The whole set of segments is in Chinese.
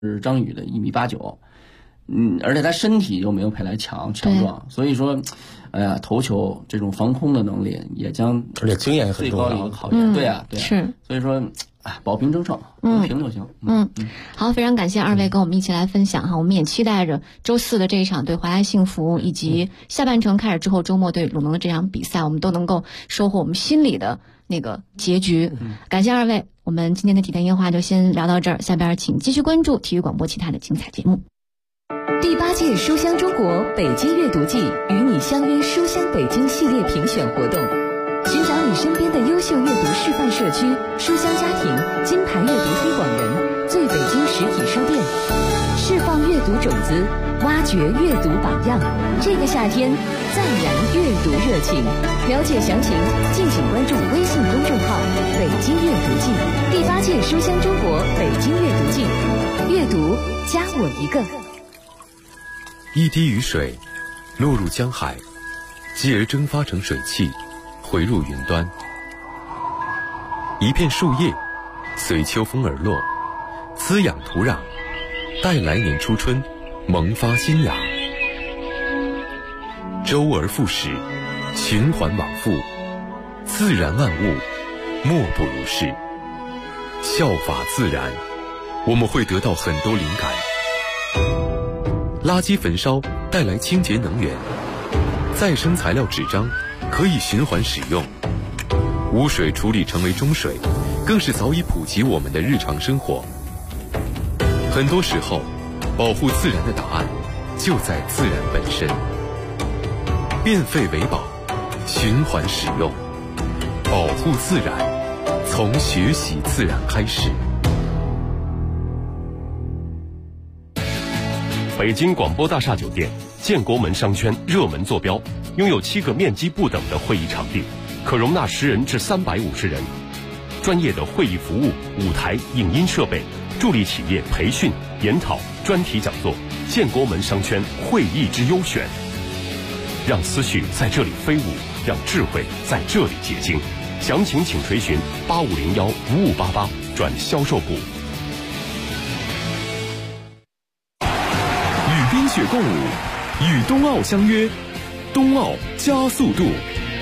是张宇的1.89米，而且他身体又没有佩莱强壮，所以说，头球这种防空的能力也将而且经验也很重要， 最高的一个考验。对啊， 是， 所以说，保平争胜，平就行。 好，非常感谢二位跟我们一起来分享哈，我们也期待着周4的这一场对华夏幸福，以及下半程开始之后周末对鲁能的这场比赛，我们都能够收获我们心里的那个结局。感谢二位，我们今天的体坛烟话就先聊到这儿，下边请继续关注体育广播其他的精彩节目。 第8届书香中国北京阅读季与你相约书香北京系列评选活动，寻找你身边的优秀阅读示范社区、书香家庭、金牌阅读推广人、最北京实体书店，释放阅读种子，挖掘阅读榜样。这个夏天再燃阅读热情，了解详情敬请关注微信公众号北京阅读季。第8届书香中国北京阅读季，阅读加我一个。 一滴雨水落入江海，继而蒸发成水汽，回入云端。一片树叶随秋风而落，滋养土壤，待来年初春萌发新芽。周而复始，循环往复，自然万物莫不如是。效法自然，我们会得到很多灵感。垃圾焚烧带来清洁能源，再生材料纸张可以循环使用，污水处理成为中水，更是早已普及我们的日常生活。很多时候，保护自然的答案就在自然本身。变废为宝，循环使用，保护自然，从学习自然开始。 北京广播大厦酒店建国门商圈热门坐标，拥有7个面积不等的会议场地，可容纳10人至350人。专业的会议服务、舞台、影音设备，助力企业培训、研讨、专题讲座。建国门商圈会议之优选，让思绪在这里飞舞，让智慧在这里结晶。详情请垂询8501-5588转销售部。 与冰雪共舞，与冬奥相约，冬奥加速度。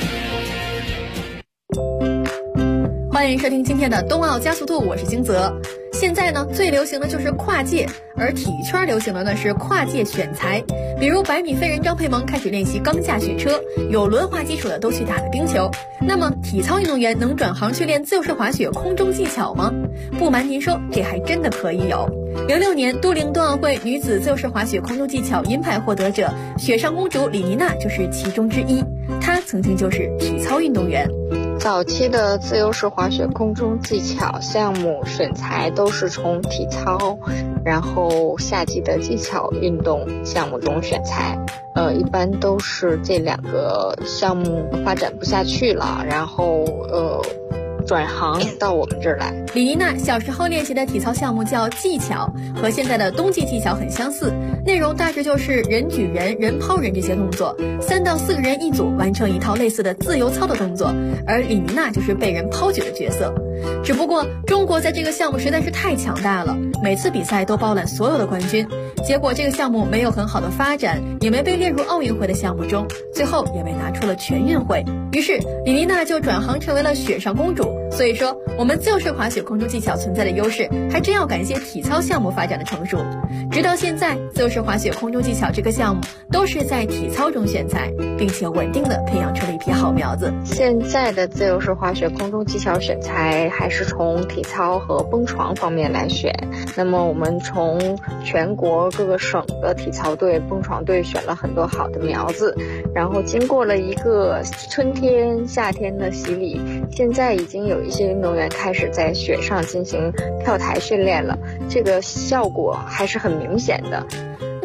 欢迎收听今天的冬奥加速度，我是金泽。现在呢，最流行的就是跨界，而体育圈流行的呢是跨界选材。比如100米飞人张佩萌开始练习钢架雪车，有轮滑基础的都去打了冰球。那么体操运动员能转行去练自由式滑雪空中技巧吗？不瞒您说，这还真的可以有。06年都灵冬奥会女子自由式滑雪空中技巧银牌获得者雪上公主李妮娜就是其中之一，她曾经就是体操运动员。 早期的自由式滑雪空中技巧项目选材都是从体操，然后夏季的技巧运动项目中选材。一般都是这2个项目发展不下去了，然后转行到我们这儿来。 李妮娜小时候练习的体操项目叫技巧，和现在的冬季技巧很相似，内容大致就是人举人、人抛人这些动作，3到4个人一组完成一套类似的自由操的动作，而李妮娜就是被人抛举的角色。只不过中国在这个项目实在是太强大了，每次比赛都包揽所有的冠军，结果这个项目没有很好的发展，也没被列入奥运会的项目中，最后也被拿出了全运会。于是李妮娜就转行成为了雪上公主。所以说我们自由式滑雪空中技巧存在的优势还真要感谢体操项目发展的成熟。直到现在，自由式滑雪空中技巧这个项目都是在体操中选材，并且稳定的培养出了一批好苗子。 现在的自由式滑雪空中技巧选材还是从体操和蹦床方面来选。那么我们从全国各个省的体操队、蹦床队选了很多好的苗子，然后经过了一个春天、夏天的洗礼，现在已经有一些运动员开始在雪上进行跳台训练了，这个效果还是很明显的。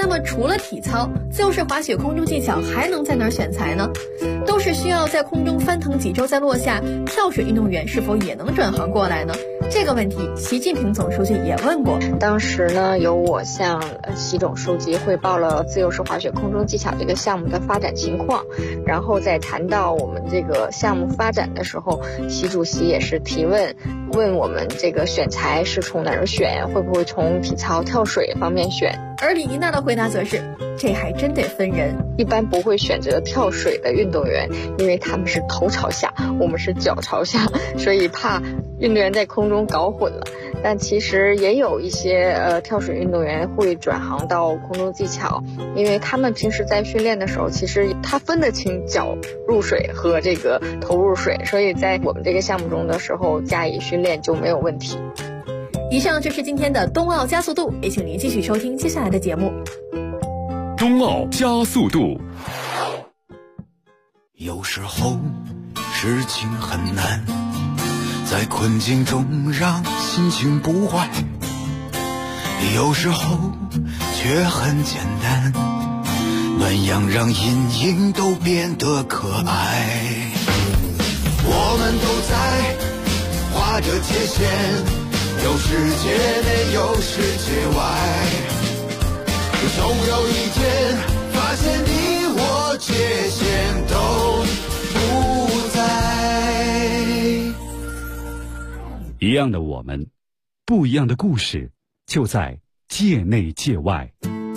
那么除了体操，自由式滑雪空中技巧还能在哪儿选材呢？都是需要在空中翻腾几周再落下，跳水运动员是否也能转行过来呢？这个问题，习近平总书记也问过。 当时呢，由我向习总书记汇报了自由式滑雪空中技巧这个项目的发展情况，然后在谈到我们这个项目发展的时候，习主席也是提问我们这个选材是从哪儿选，会不会从体操跳水方面选。 而李妮娜的回答则是，这还真得分人， 一般不会选择跳水的运动员，因为他们是头朝下，我们是脚朝下，所以怕运动员在空中搞混了。但其实也有一些跳水运动员会转行到空中技巧，因为他们平时在训练的时候，其实他分得清脚入水和这个头入水，所以在我们这个项目中的时候加以训练就没有问题。 以上就是今天的冬奥加速度，也请您继续收听接下来的节目。 冬奥加速度。 有时候事情很难，在困境中让心情不坏，有时候却很简单，暖阳让阴影都变得可爱。我们都在划着界限，有世界内有世界外，总有一天发现你我界限都不在。 一样的我们，不一样的故事，就在界内界外。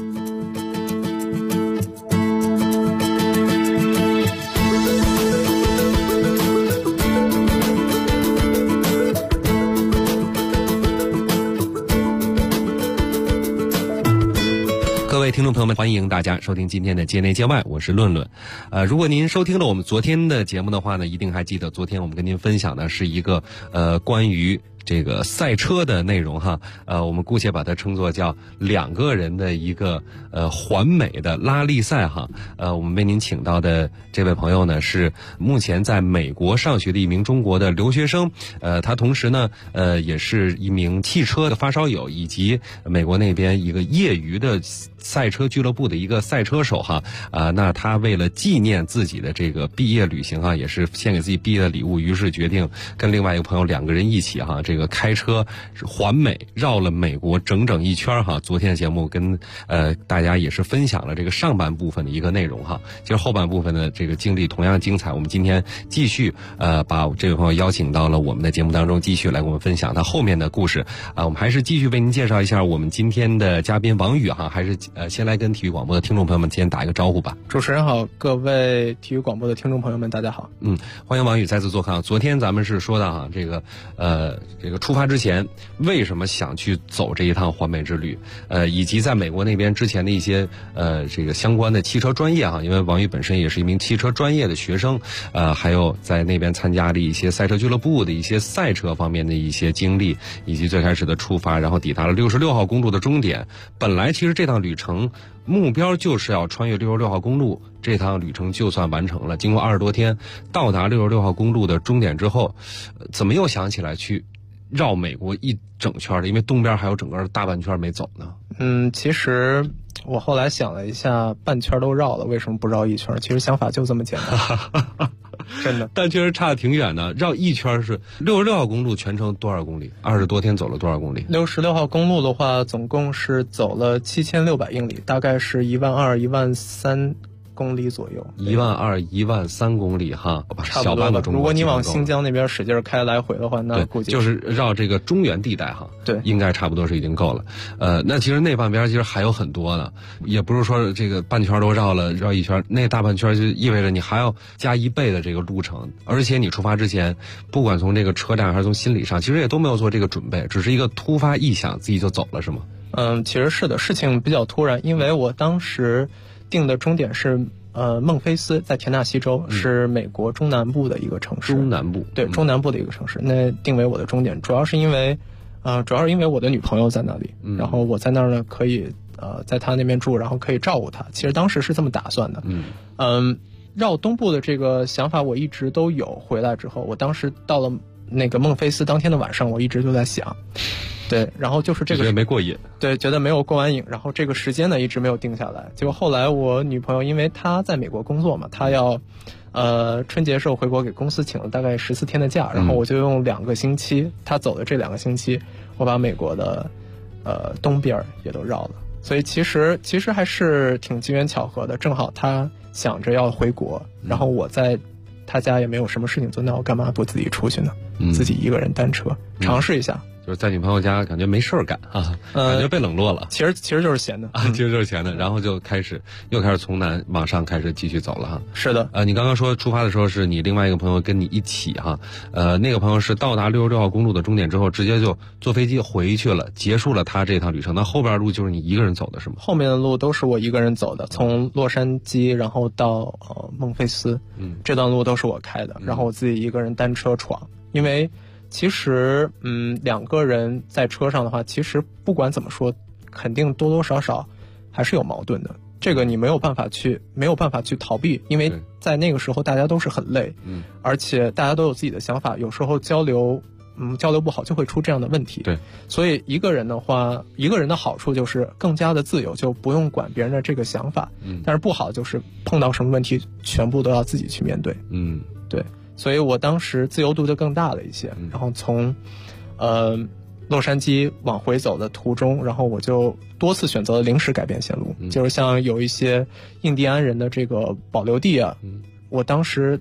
各位听众朋友们，欢迎大家收听今天的界内界外，我是论论。如果您收听了我们昨天的节目的话呢，一定还记得昨天我们跟您分享的是一个关于这个赛车的内容哈，我们姑且把它称作叫两个人的一个环美的拉力赛哈。我们为您请到的这位朋友呢，是目前在美国上学的一名中国的留学生，他同时呢也是一名汽车的发烧友，以及美国那边一个业余的赛车俱乐部的一个赛车手哈。那他为了纪念自己的这个毕业旅行哈，也是献给自己毕业的礼物，于是决定跟另外一个朋友两个人一起哈，这个开车环美绕了美国整整一圈哈。昨天的节目跟大家也是分享了这个上半部分的一个内容哈。其实后半部分的这个经历同样精彩，我们今天继续把这位朋友邀请到了我们的节目当中，继续来跟我们分享他后面的故事我们还是继续为您介绍一下我们今天的嘉宾王宇哈，还是先来跟体育广播的听众朋友们先打一个招呼吧。 主持人好，各位体育广播的听众朋友们大家好。 欢迎王宇再次做客。昨天咱们是说到哈，这个出发之前为什么想去走这一趟环美之旅，以及在美国那边之前的一些这个相关的汽车专业哈，因为王宇本身也是一名汽车专业的学生，还有在那边参加了一些赛车俱乐部的一些赛车方面的一些经历，以及最开始的出发，然后抵达了66号公路的终点。本来其实这趟旅程目标就是要穿越66号公路，这趟旅程就算完成了。经过20多天到达66号公路的终点之后，怎么又想起来去绕美国一整圈的？因为东边还有整个大半圈没走呢。 其实我后来想了一下，半圈都绕了，为什么不绕一圈？其实想法就这么简单。真的， 但确实差得挺远的。绕一圈是66号公路全程多少公里？20多天走了多少公里 ？66号公路的话，总共是走了7600英里，大概是12000、13000公里左右 ，12000、13000公里哈，小半个中国。 如果你往新疆那边使劲开来回的话，那估计就是绕这个中原地带哈， 对， 应该差不多是已经够了。那其实那半边其实还有很多呢，也不是说这个半圈都绕了，绕一圈，那大半圈就意味着你还要加1倍的这个路程，而且你出发之前，不管从这个车站还是从心理上，其实也都没有做这个准备，只是一个突发异想，自己就走了，是吗？ 其实是的，事情比较突然，因为我当时定的终点是孟菲斯，在田纳西州，是美国中南部的一个城市。 中南部， 对，中南部的一个城市。那定为我的终点，主要是因为我的女朋友在那里，然后我在那儿呢可以在她那边住，然后可以照顾她。其实当时是这么打算的。绕东部的这个想法我一直都有。回来之后，我当时到了那个孟菲斯当天的晚上，我一直就在想， 对，然后就是这个觉得没过瘾， 对，觉得没有过完瘾，然后这个时间呢一直没有定下来。结果后来我女朋友因为她在美国工作嘛，她要春节时候回国给公司请了大概14天的假，然后我就用2个星期，她走的这2个星期，我把美国的东边也都绕了。所以其实还是挺机缘巧合的，正好她想着要回国，然后我在她家也没有什么事情做，那我干嘛不自己出去呢？自己一个人单车尝试一下。 就是在女朋友家感觉没事儿干啊，感觉被冷落了。 其实就是闲的啊，其实就是闲的，然后就又开始从南往上开始继续走了哈。 是的， 你刚刚说出发的时候是你另外一个朋友跟你一起哈，那个朋友是到达66号公路的终点之后，直接就坐飞机回去了，结束了他这趟旅程。那后边路就是你一个人走的是吗？ 后面的路都是我一个人走的，从洛杉矶然后到孟菲斯，这段路都是我开的，然后我自己一个人单车闯，因为。其实2个人在车上的话，其实不管怎么说，肯定多多少少还是有矛盾的。这个你没有办法去逃避，因为在那个时候大家都是很累，而且大家都有自己的想法，有时候交流不好就会出这样的问题。 对， 所以一个人的话，一个人的好处就是更加的自由，就不用管别人的这个想法。但是不好就是碰到什么问题，全部都要自己去面对。对。所以我当时自由度就更大了一些，然后从洛杉矶往回走的途中，然后我就多次选择了临时改变线路，就是像有一些印第安人的这个保留地啊，我当时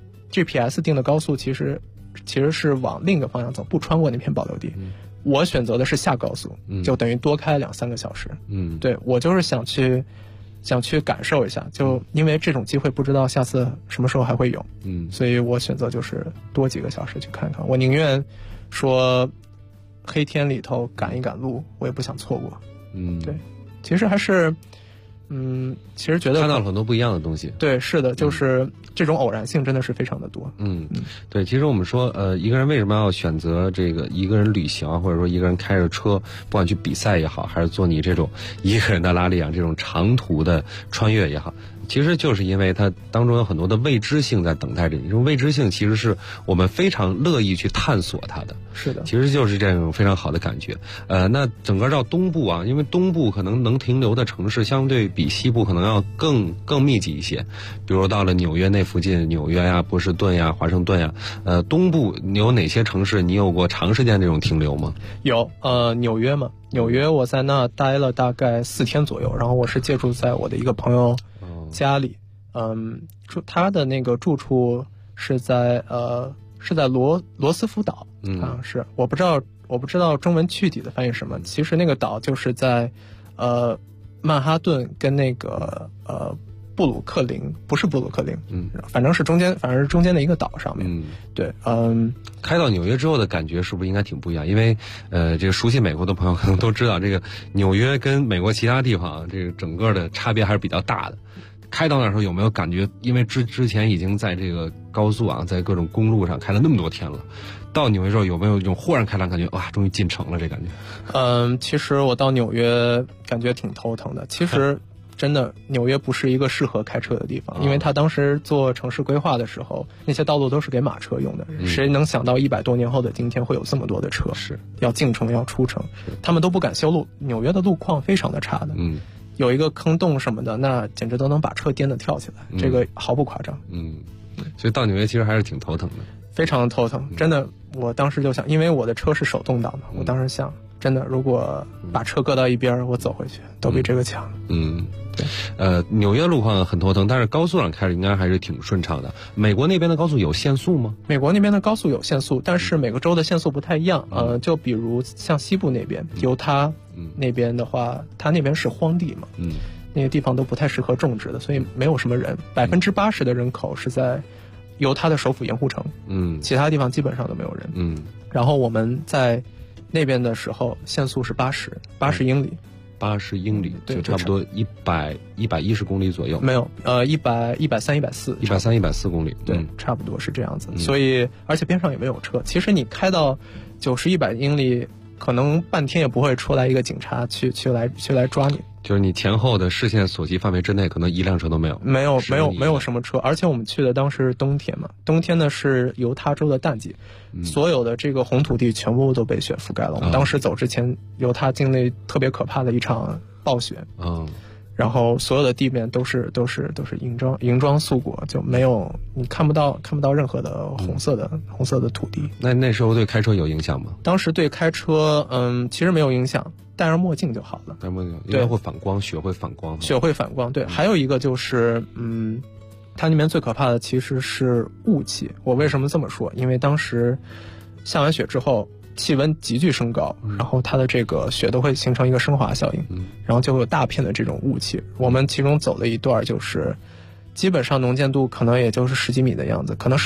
GPS 定的高速其实是往另一个方向走，不穿过那片保留地，我选择的是下高速，就等于多开2-3个小时。对，我就是想去感受一下，就因为这种机会不知道下次什么时候还会有，所以我选择就是多几个小时去看看。我宁愿说黑天里头赶一赶路，我也不想错过。对，其实还是其实觉得看到了很多不一样的东西。 对，是的，就是这种偶然性真的是非常的多。 对，其实我们说一个人为什么要选择这个一个人旅行，或者说一个人开着车，不管去比赛也好，还是做你这种一个人的拉力啊，这种长途的穿越也好，其实就是因为它当中有很多的未知性在等待着你。这种未知性其实是我们非常乐意去探索它的。 是的， 其实就是这种非常好的感觉。那整个到东部啊，因为东部可能能停留的城市相对比西部可能要更密集一些，比如到了纽约那附近，纽约呀、波士顿呀、华盛顿呀，东部你有哪些城市你有过长时间这种停留吗？ 有，纽约嘛，纽约我在那待了大概4天左右，然后我是借住在我的一个朋友家里，他的那个住处是在罗斯福岛，是我不知道中文具体的翻译什么。其实那个岛就是在曼哈顿跟那个布鲁克林，不是布鲁克林，反正是中间的一个岛上面。对， 开到纽约之后的感觉是不是应该挺不一样？因为这个熟悉美国的朋友可能都知道，这个纽约跟美国其他地方这个整个的差别还是比较大的。开到那时候有没有感觉？因为之前已经在这个高速啊，在各种公路上开了那么多天了，到纽约之后有没有一种豁然开朗感觉？哇，终于进城了这感觉？ 其实我到纽约感觉挺头疼的。其实真的纽约不是一个适合开车的地方，因为他当时做城市规划的时候，那些道路都是给马车用的。谁能想到100多年后的今天会有这么多的车是要进城要出城，他们都不敢修路。纽约的路况非常的差的。有一个坑洞什么的，那简直都能把车颠得跳起来，这个毫不夸张。 所以到纽约其实还是挺头疼的， 非常的头疼。真的，我当时就想，因为我的车是手动挡的，我当时想，真的，如果把车搁到一边，我走回去都比这个强。 纽约路况很头疼，但是高速上开着应该还是挺顺畅的。美国那边的高速有限速吗？ 美国那边的高速有限速，但是每个州的限速不太一样。就比如像西部那边，犹他那边的话，它那边是荒地嘛，那个地方都不太适合种植的，所以没有什么人。80%的人口是在犹他的首府盐湖城，其他地方基本上都没有人。然后我们在那边的时候，限速是80英里。 80英里，就差不多110公里左右。 没有，130、140。 130、140公里， 对，差不多是这样子。所以，而且边上也没有车。其实你开到90、100英里，可能半天也不会出来一个警察去来抓你。 就是你前后的视线所及范围之内，可能一辆车都没有。没有什么车，而且我们去的当时是冬天嘛，冬天呢是犹他州的淡季，所有的这个红土地全部都被雪覆盖了。我们当时走之前，犹他经历特别可怕的一场暴雪。然后所有的地面都是银装素裹，就没有你看不到任何的红色的土地。 那时候对开车有影响吗？ 当时对开车其实没有影响，戴上墨镜就好了。 戴墨镜，因为会反光，雪会反光。 雪会反光，对。还有一个就是它里面最可怕的其实是雾气。我为什么这么说？因为当时下完雪之后，气温急剧升高，然后它的这个雪都会形成一个升华效应，然后就会有大片的这种雾气。我们其中走了一段，就是基本上能见度可能也就是10几米的样子，可能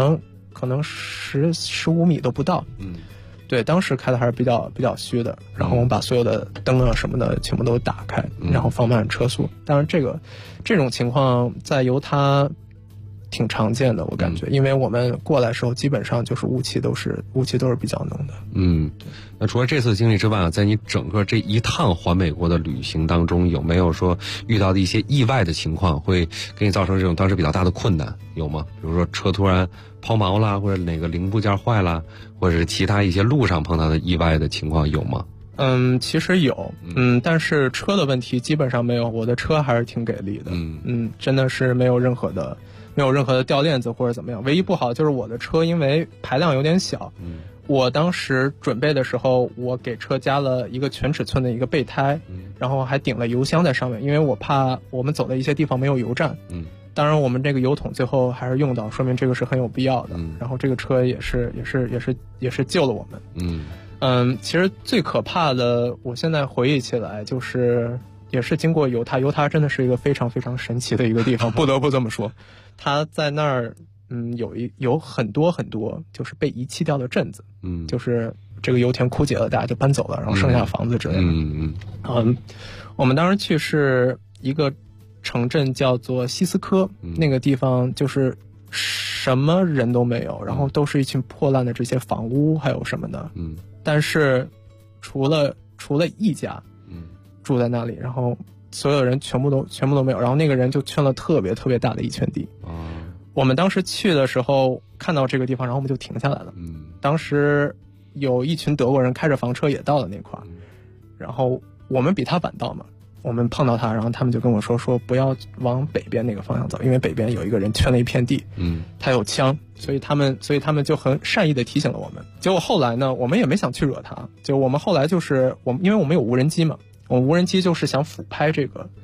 15米都不到。对，当时开的还是比较虚的。然后我们把所有的灯啊什么的全部都打开，然后放慢车速。当然这种情况在犹他挺常见的，我感觉，因为我们过来的时候基本上就是雾气都是比较浓的。 那除了这次经历之外，在你整个这一趟环美国的旅行当中，有没有说遇到的一些意外的情况，会给你造成这种当时比较大的困难，有吗？比如说车突然抛锚啦，或者哪个零部件坏啦，或者是其他一些路上碰到的意外的情况有吗？ 其实有，但是车的问题基本上没有，我的车还是挺给力的，真的是没有任何的掉链子或者怎么样。唯一不好就是我的车因为排量有点小，我当时准备的时候，我给车加了一个全尺寸的一个备胎，然后还顶了油箱在上面，因为我怕我们走的一些地方没有油站。当然我们这个油桶最后还是用到，说明这个是很有必要的。然后这个车也是救了我们。其实最可怕的，我现在回忆起来就是也是经过犹他真的是一个非常非常神奇的一个地方，不得不这么说。它在那儿有很多就是被遗弃掉的镇子，就是这个油田枯竭了，大家就搬走了，然后剩下房子之类的。我们当时去是一个城镇叫做西斯科，那个地方就是什么人都没有，然后都是一群破烂的这些房屋还有什么的。但是除了一家住在那里，然后所有人全部都没有，然后那个人就圈了特别特别大的一圈地。我们当时去的时候看到这个地方，然后我们就停下来了。当时有一群德国人开着房车也到了那块儿，然后我们比他晚到嘛，我们碰到他，然后他们就跟我说不要往北边那个方向走，因为北边有一个人圈了一片地，他有枪，所以他们就很善意的提醒了我们。结果后来呢，我们也没想去惹他，就我们后来就是因为我们有无人机嘛，我们无人机就是想俯拍这个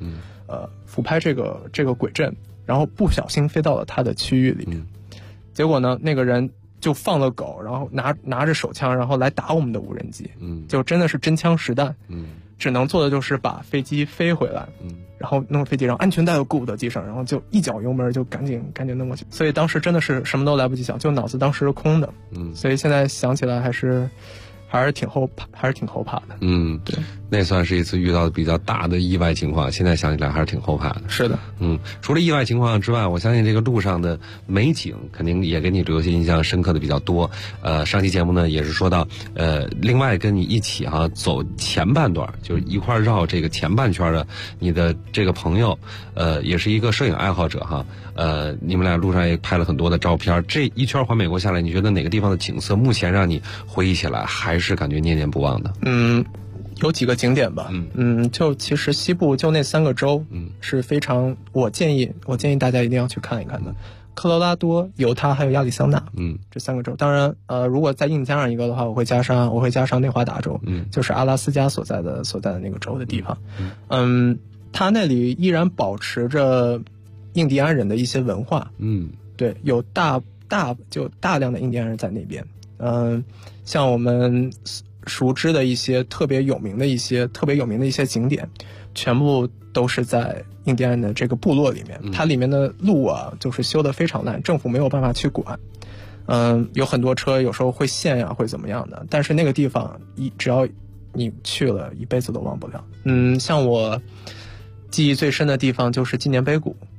轨阵，然后不小心飞到了他的区域里面。结果呢，那个人就放了狗，然后拿着手枪，然后来打我们的无人机，就真的是真枪实弹。只能做的就是把飞机飞回来，然后弄飞机，然后安全带又顾不得系上，然后就一脚油门就赶紧弄过去。所以当时真的是什么都来不及想，就脑子当时是空的。所以现在想起来还是挺后怕的。对， 那算是一次遇到的比较大的意外情况，现在想起来还是挺后怕的。 是的。 除了意外情况之外，我相信这个路上的美景肯定也给你留下印象深刻的比较多。上期节目呢也是说到，另外跟你一起走前半段，就是一块绕这个前半圈的你的这个朋友，也是一个摄影爱好者你们俩路上也拍了很多的照片。这一圈环美国下来，你觉得哪个地方的景色目前让你回忆起来还是感觉念念不忘的？ 有几个景点吧。就其实西部就那3个州，是非常我建议大家一定要去看一看的。科罗拉多、犹他还有亚利桑那，这3个州。当然，如果再硬加上一个的话，我会加上内华达州，就是阿拉斯加所在的那个州的地方。它那里依然保持着印第安人的一些文化。对，有大量的印第安人在那边。像我们熟知的一些特别有名的一些景点，全部都是在印第安人的这个部落里面。它里面的路啊，就是修得非常烂，政府没有办法去管。有很多车有时候会陷呀，会怎么样的。但是那个地方只要你去了，一辈子都忘不了。像我记忆最深的地方就是纪念碑谷。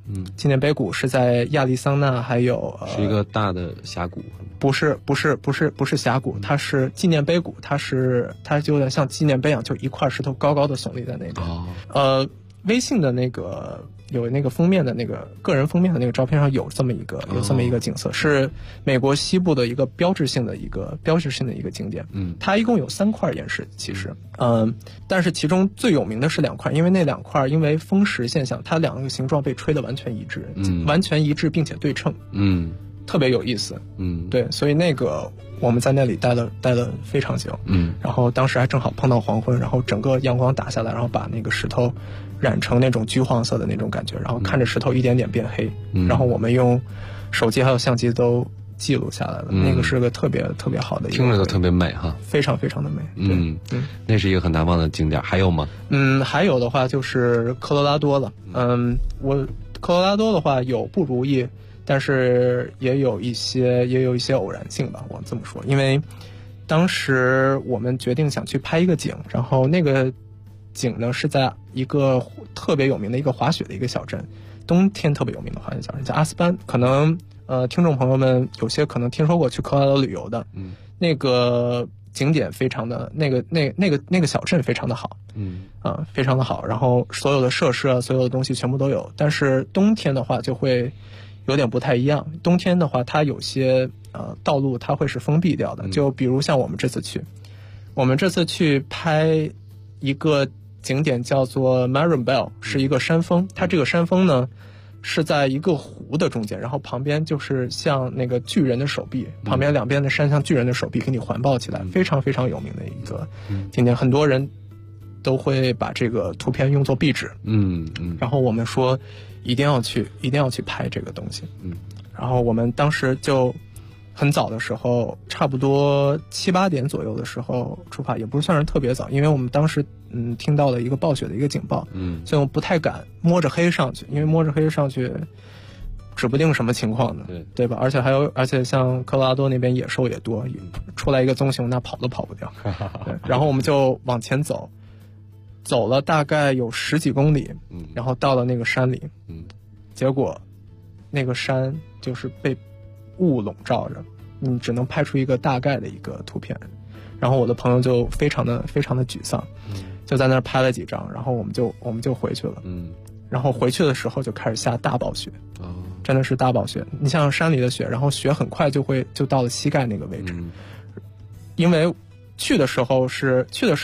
纪念碑谷是在亚利桑那，还有是一个大的峡谷。 不是峡谷，它是纪念碑谷，它就有点像纪念碑一样，就一块石头高高的耸立在那边。微信的那个有那个封面的那个个人封面的那个照片上有这么一个景色，是美国西部的一个标志性的一个景点。它一共有3块岩石，其实，但是其中最有名的是2块，因为那2块因为风蚀现象，它2个形状被吹得完全一致，完全一致并且对称，特别有意思。对，所以那个我们在那里待了非常久。然后当时还正好碰到黄昏，然后整个阳光打下来，然后把那个石头染成那种橘黄色的那种感觉，然后看着石头一点点变黑，然后我们用手机还有相机都记录下来了。那个是个特别特别好的一个， 听着都特别美哈， 非常非常的美。 那是一个很难忘的景点。还有吗？ 还有的话就是科罗拉多了。科罗拉多的话有不如意，但是也有一些偶然性吧，我这么说。因为当时我们决定想去拍一个景，然后那个景呢是在一个特别有名的一个滑雪的一个小镇，冬天特别有名的滑雪小镇叫阿斯班。可能听众朋友们有些可能听说过去科罗拉多旅游的，那个景点非常的那个小镇非常的好，非常的好，然后所有的设施啊，所有的东西全部都有。但是冬天的话就会有点不太一样，冬天的话它有些道路它会是封闭掉的，就比如像我们这次去拍一个景点叫做 Marienbell， 是一个山峰，它这个山峰呢是在一个湖的中间，然后旁边就是像那个巨人的手臂，旁边2边的山像巨人的手臂给你环抱起来，非常非常有名的一个景点，很多人都会把这个图片用作壁纸。然后我们说一定要去拍这个东西。然后我们当时就很早的时候，差不多7、8点左右的时候出发，也不算是特别早，因为我们当时听到了一个暴雪的一个警报，所以我不太敢摸着黑上去，因为摸着黑上去指不定什么情况的，对吧？而且像科罗拉多那边野兽也多，出来一个棕熊那跑都跑不掉。对，然后我们就往前走了大概有10几公里，然后到了那个山里，结果那个山就是被雾笼罩着，你只能拍出一个大概的一个图片。然后我的朋友就非常的沮丧，就在那儿拍了几张，然后我们就回去了。然后回去的时候就开始下大暴雪，真的是大暴雪。你像山里的雪，然后雪很快就到了膝盖那个位置，因为去的时候是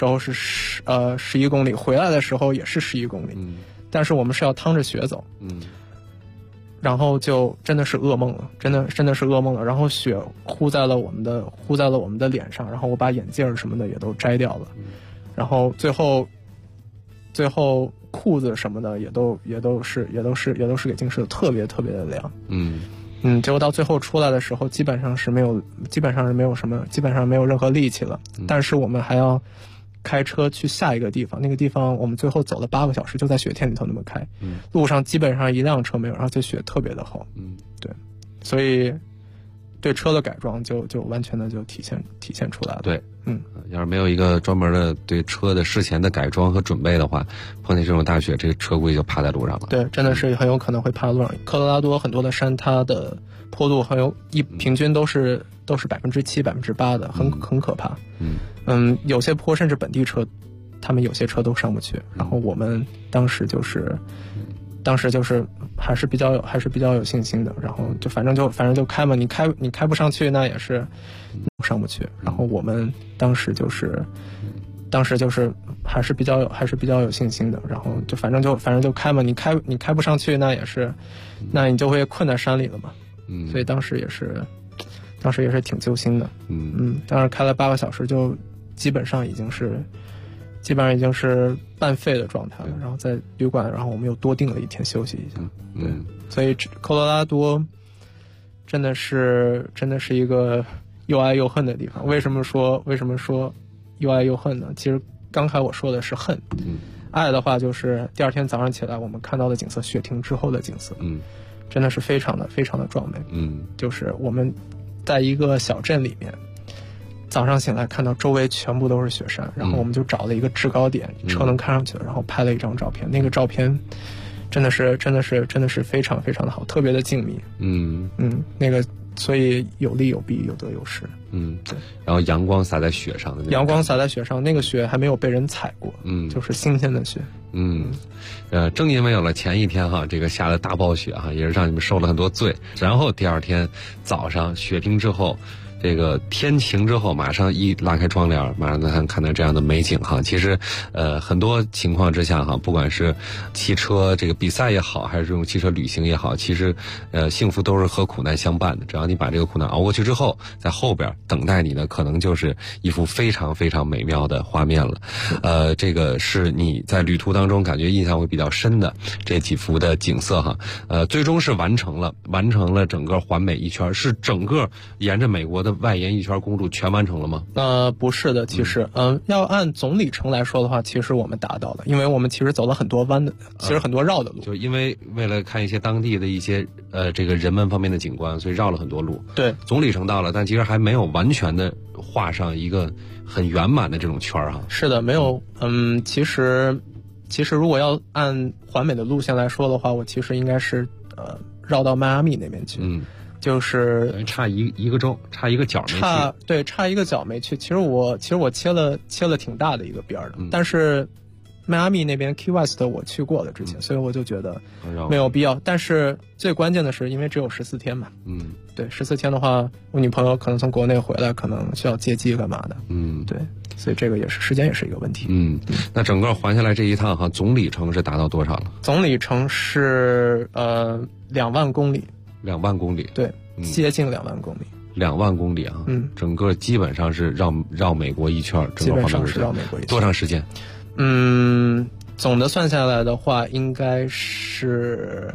11公里，回来的时候也是11公里，但是我们是要趟着雪走。然后就真的是噩梦了，真的是噩梦了。然后雪糊在了我们的脸上，然后我把眼镜什么的也都摘掉了，然后最后裤子什么的也都是给浸湿的特别特别的凉。结果到最后出来的时候，基本上是没有任何力气了。但是我们还要开车去下一个地方，那个地方我们最后走了8个小时，就在雪天里头那么开，路上基本上一辆车没有，然后这雪特别的厚，对，所以对车的改装就完全的就体现出来了。 对，要是没有一个专门的对车的事前的改装和准备的话，碰见这种大雪，这个车估计就趴在路上了。 对，真的是很有可能会趴在路上。科罗拉多很多的山，它的坡度平均都是7%、8%的，很可怕。有些坡甚至本地车，他们有些车都上不去。然后我们当时就是还是比较有信心的。然后就反正就开嘛，你开不上去那也是上不去。然后我们当时就是还是比较有信心的。然后就反正就开嘛，你开不上去那也是，那你就会困在山里了嘛。所以当时也是挺揪心的。当时开了8个小时，就基本上已经是半废的状态了。然后在旅馆，然后我们又多订了1天休息一下。对，所以科罗拉多真的是一个又爱又恨的地方。为什么说又爱又恨呢？其实刚才我说的是恨，爱的话就是第2天早上起来我们看到的景色，雪停之后的景色，真的是非常的壮美。就是我们在一个小镇里面，早上醒来看到周围全部都是雪山，然后我们就找了一个制高点，车能看上去了，然后拍了一张照片。那个照片真的是非常非常的好，特别的静谧。那个所以有利有弊，有得有失。 对。然后阳光洒在雪上的那个， 阳光洒在雪上，那个雪还没有被人踩过，就是新鲜的雪。 正因为有了前一天哈，这个下了大暴雪哈，也是让你们受了很多罪。然后第二天早上雪停之后，这个天晴之后，马上一拉开窗帘，马上能看到这样的美景哈。其实，很多情况之下哈，不管是汽车这个比赛也好，还是这种汽车旅行也好，其实，幸福都是和苦难相伴的。只要你把这个苦难熬过去之后，在后边等待你的可能就是一幅非常非常美妙的画面了。这个是你在旅途当中感觉印象会比较深的这几幅的景色哈。最终是完成了整个环美一圈，是整个沿着美国的外沿一圈公路全完成了吗？ 不是的，其实要按总里程来说的话，其实我们达到了，因为我们其实走了很多弯的，其实很多绕的路， 就因为为了看一些当地的一些这个人文方面的景观，所以绕了很多路。 对， 总里程到了，但其实还没有完全的画上一个很圆满的这种圈哈。 是的，没有。其实如果要按环美的路线来说的话，我其实应该是绕到迈阿密那边去。就是差一个州，差一个角没去。 差一个角没去。其实我切了挺大的一个边的，但是迈阿密那边 Key West 我去过了之前，所以我就觉得没有必要。但是最关键的是，因为只有14天嘛，对，14天的话，我女朋友可能从国内回来，可能需要接机干嘛的，对，所以这个时间也是一个问题。 那整个环下来这一趟哈，总里程是达到多少了？ 总里程是2万公里。 2万公里， 对，接近2万公里。 2万公里啊，整个基本上是绕美国一圈， 基本上是绕美国一圈。 多长时间？ 总的算下来的话，应该是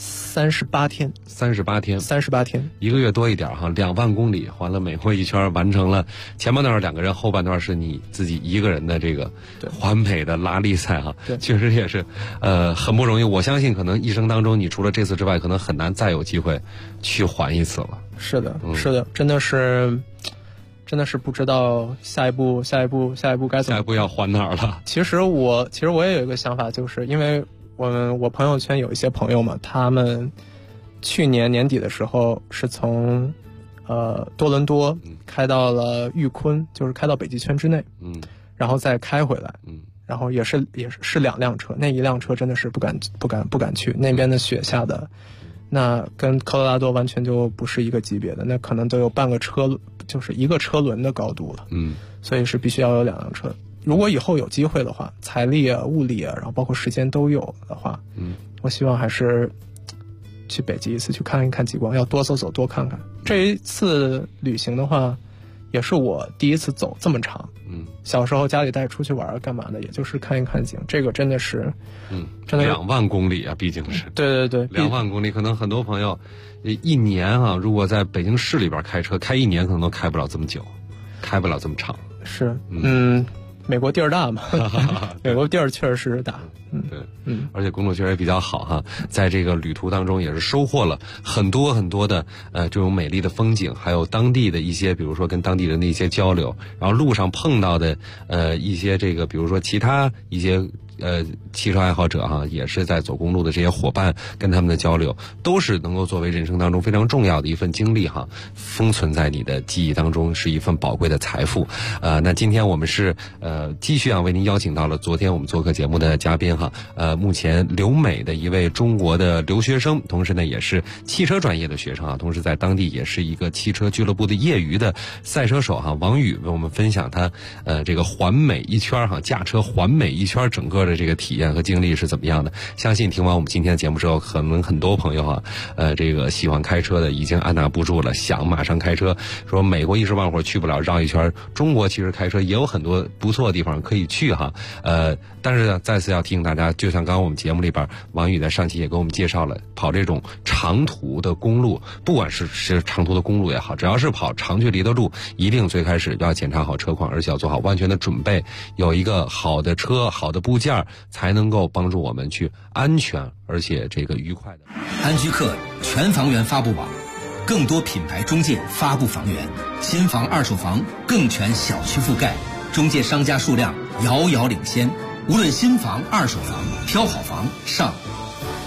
38天。38天， 一个月多一点哈，2万公里环了美国一圈，完成了前半段2个人，后半段是你自己一个人的这个环美的拉力赛哈，确实也是很不容易。我相信可能一生当中，你除了这次之外，可能很难再有机会去环一次了。 是的，真的是不知道下一步该怎么。 下一步要环哪儿了？ 其实我也有一个想法，就是因为我朋友圈有一些朋友嘛，他们去年年底的时候是从多伦多开到了玉坤，就是开到北极圈之内，然后再开回来，然后也是2辆车，那一辆车真的是不敢去，那边的雪下的那跟科罗拉多完全就不是一个级别的，那可能都有半个车，就是一个车轮的高度了，所以是必须要有2辆车。如果以后有机会的话，财力啊、物力啊，然后包括时间都有的话，我希望还是去北极一次，去看一看极光，要多走走，多看看。这一次旅行的话，也是我第一次走这么长。小时候家里带出去玩干嘛的，也就是看一看景。这个真的是，真的 2万公里啊，毕竟是。 对 ，2万公里，可能很多朋友一年啊，如果在北京市里边开车，开1年可能都开不了这么久，开不了这么长。 是，美国地儿大嘛，美国地儿确实是大。 对，而且公路确实也比较好哈，在这个旅途当中也是收获了很多很多的这种美丽的风景，还有当地的一些，比如说跟当地人的一些交流，然后路上碰到的一些这个，比如说其他一些汽车爱好者哈，也是在走公路的这些伙伴跟他们的交流，都是能够作为人生当中非常重要的一份经历哈，封存在你的记忆当中，是一份宝贵的财富。那今天我们是继续为您邀请到了昨天我们做客节目的嘉宾哈，目前留美的一位中国的留学生，同时呢也是汽车专业的学生啊，同时在当地也是一个汽车俱乐部的业余的赛车手哈，王宇为我们分享他这个环美一圈哈，驾车环美一圈整个的这个体验和经历是怎么样的。相信听完我们今天的节目之后，可能很多朋友啊这个喜欢开车的已经按捺不住了，想马上开车，说美国一时半会儿去不了，绕一圈，中国其实开车也有很多不错的地方可以去哈。但是呢再次要提醒大家，就像刚刚我们节目里边王宇在上期也给我们介绍了，跑这种长途的公路，不管是长途的公路也好，只要是跑长距离的路，一定最开始要检查好车况，而且要做好万全的准备，有一个好的车好的部件，才能够帮助我们去安全而且这个愉快的。 安居客全房源发布网，更多品牌中介发布房源，新房二手房更全小区覆盖，中介商家数量遥遥领先。无论新房二手房，挑好房上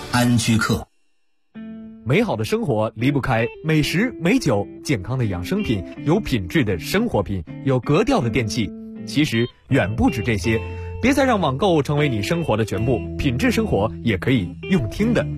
安居客。 美好的生活离不开美食美酒，健康的养生品，有品质的生活品，有格调的电器。其实远不止这些，别再让网购成为你生活的全部，品质生活也可以用听的。